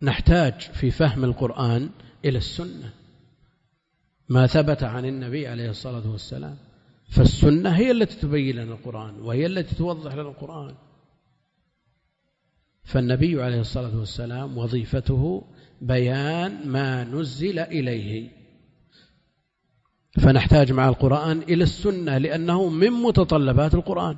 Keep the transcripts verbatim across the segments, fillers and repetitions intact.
نحتاج في فهم القرآن إلى السنة، ما ثبت عن النبي عليه الصلاة والسلام، فالسنة هي التي تبين لنا القرآن وهي التي توضح لنا القرآن. فالنبي عليه الصلاة والسلام وظيفته بيان ما نزل إليه، فنحتاج مع القرآن إلى السنة لأنه من متطلبات القرآن.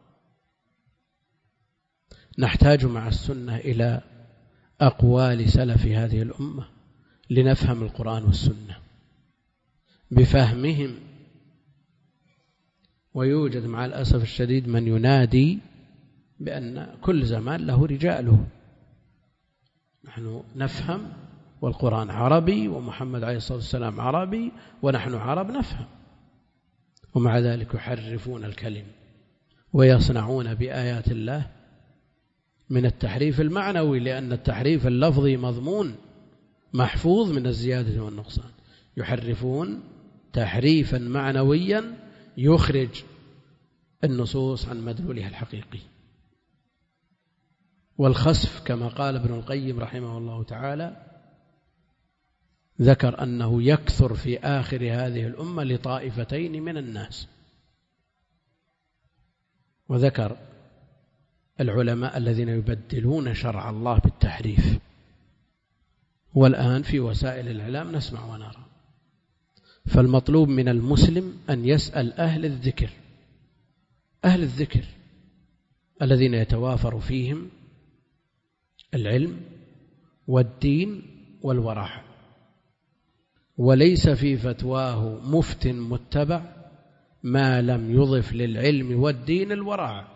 نحتاج مع السنة إلى أقوال سلف هذه الأمة لنفهم القرآن والسنة بفهمهم. ويوجد مع الأسف الشديد من ينادي بأن كل زمان له رجاله، نحن نفهم والقرآن عربي ومحمد عليه الصلاة والسلام عربي ونحن عرب نفهم، ومع ذلك يحرفون الكلم ويصنعون بآيات الله من التحريف المعنوي، لأن التحريف اللفظي مضمون محفوظ من الزيادة والنقصان. يحرفون تحريفا معنويا يخرج النصوص عن مدلولها الحقيقي. والخسف كما قال ابن القيم رحمه الله تعالى ذكر أنه يكثر في آخر هذه الأمة لطائفتين من الناس، وذكر العلماء الذين يبدلون شرع الله بالتحريف. والآن في وسائل الإعلام نسمع ونرى. فالمطلوب من المسلم أن يسأل أهل الذكر، أهل الذكر الذين يتوافر فيهم العلم والدين والورع، وليس في فتواه مفت متبع ما لم يضف للعلم والدين الورع.